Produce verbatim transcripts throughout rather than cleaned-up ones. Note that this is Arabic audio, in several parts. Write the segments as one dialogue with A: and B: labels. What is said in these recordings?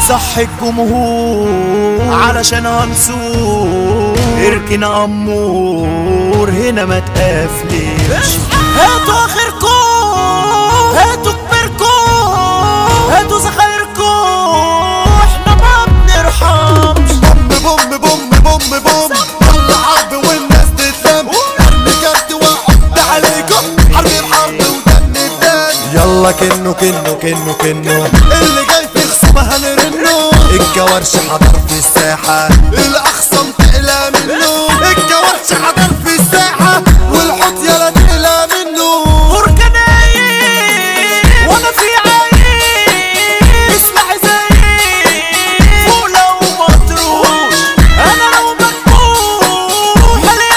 A: صح الجمهور علشان هنسور اركن امور هنا ما تقفلش. هاتوا اخركم هاتوا كبركم هاتوا زخايركم احنا ما بنرحمش.
B: بوم بوم بوم بوم بوم يلا حرب والناس تتلم ارمي كارت واحط عليكم حرب بحرب ودم بدم. يلا كنو كنو كنو كنو اللي جاي في خصومه هنرنه. الجوارش حضر في الساحه الاخصم تقلى منه. الجوارش حضر في الساحه والحوت يلا تقلى منه.
A: بركنايين وانا في عين اسمع زيي فوق لو مطروش. انا لو مجروح حاليا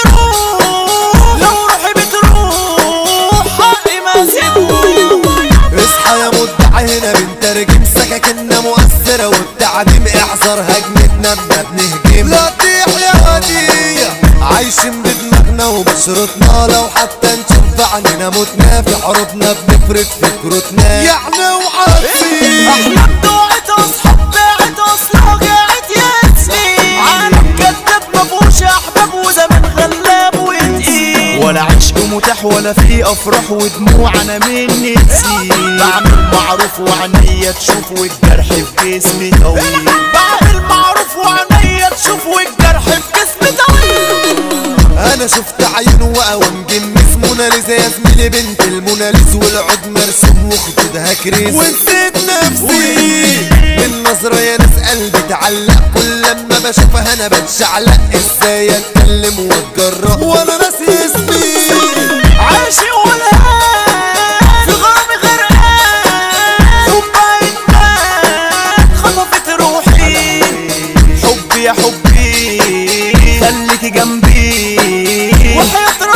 A: بجروح لو روحي بتروح حقي ما سيبوش.
B: اصحى يا مدعي هنا بنترجم سكاكنا مؤثرة والتعديم احذر هجمتنا ما بنهجم. لا تطيح يا هدية عايشين بدماغنا وبشرطنا لو حتى نشوف عننا متنا في حروبنا بنفرد فكرتنا يعني وعارفين.
A: احلام ضاعت اصحاب باعت اصلا قاعد ياسمين. عالم كداب مفهوش احباب وزمن غلاب وتقيل. ولا عشق متاح ولا في افراح ودموع انا مني تسيل. بعمل معروف وعنيا تشوف والجرح في جسمي طويل. بعمل معروف وعنيا تشوف والجرح في جسمي طويل.
B: انا شفت عين وقوام جميس موناليزا يا زميلي بنت الموناليز والعود مرسوم وخدودها كريس. ونسيت نفسي من نظرة يا ناس قلبي تعلق كل لما بشوفها انا بتشعلق. ازاي اتكلم واتجرأ وانا ناسي اسمي.
A: عاشق ولا في غرامي غرقان حبي انت خطفت روحي. حبي يا حبي خليكي جنبي وحياة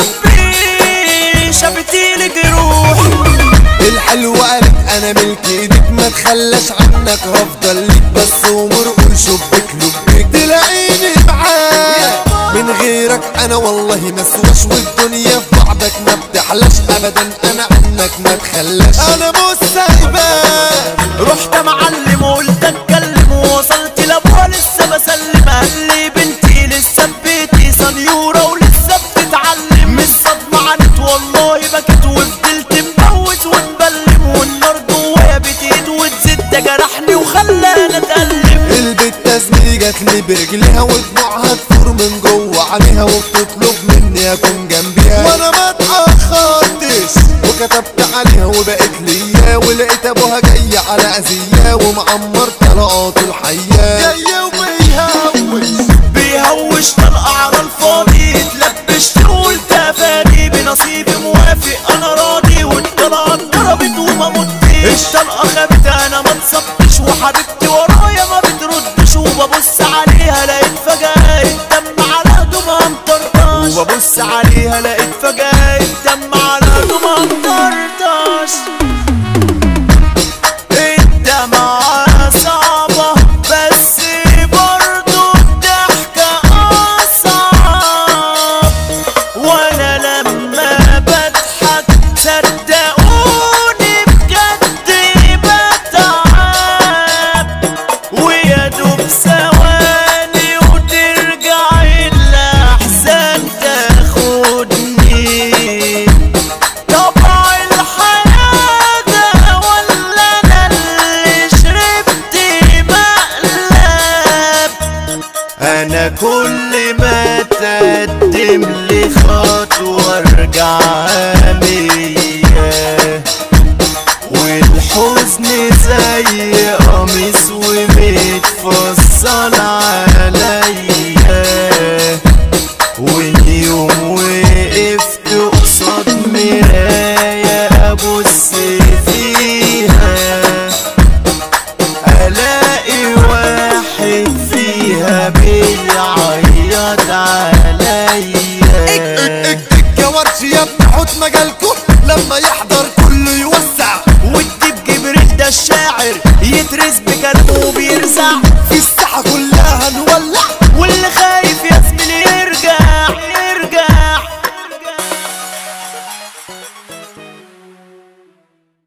A: ربي شافتيلي جروحي.
B: الحلوة قالت انا ملك ايدك ما تخلاش عنك هفضل ليك بس ومرقول شبك لبك تلاقيني معاك. من غيرك انا والله مسواش والدنيا في بعضك ما بتحلاش ابدا. انا عنك ما تخلاش انا مش سايباك.
A: رحت معلم وقلت اتكلم ووصلت لابوها لسه بسلم. قال لي بنتي لسه بيتي سنيوره ولسه بتتعلم. مش صدمه عنت والله بكت وفضلت مبوز ونبلم. والنار جوايا بتزيد وتزيد ده جرحني وخلاني اتألم.
B: البت زميلي جاتلي برجليها ودموعها تفور من جوه عليها وبتطلب مني اكون جنبيها. وانا ما اتأخرتش وكتبت عليها وبقت ليا. ولقيت ابوها جاي على اذية ومعمر طلقات الحياة جاية وبيهوش
A: بيهوش طلقة على الفاضي. اتلبشت وقلت افادي بنصيبي موافق انا راضي. والطلقة اتضربت وما متش. الطلقة خابت انا ما اتصبتش وحبيبتي ورايا ما بتردش. وببص عليها لقيت فجأة الدم على هدومها مطرطش. وببص عليها لقيت فجأة الدم على هدومها مطرطش. الدمعة صعبة بس برضو الضحكة أصعب. وأنا لما بضحك صدقوني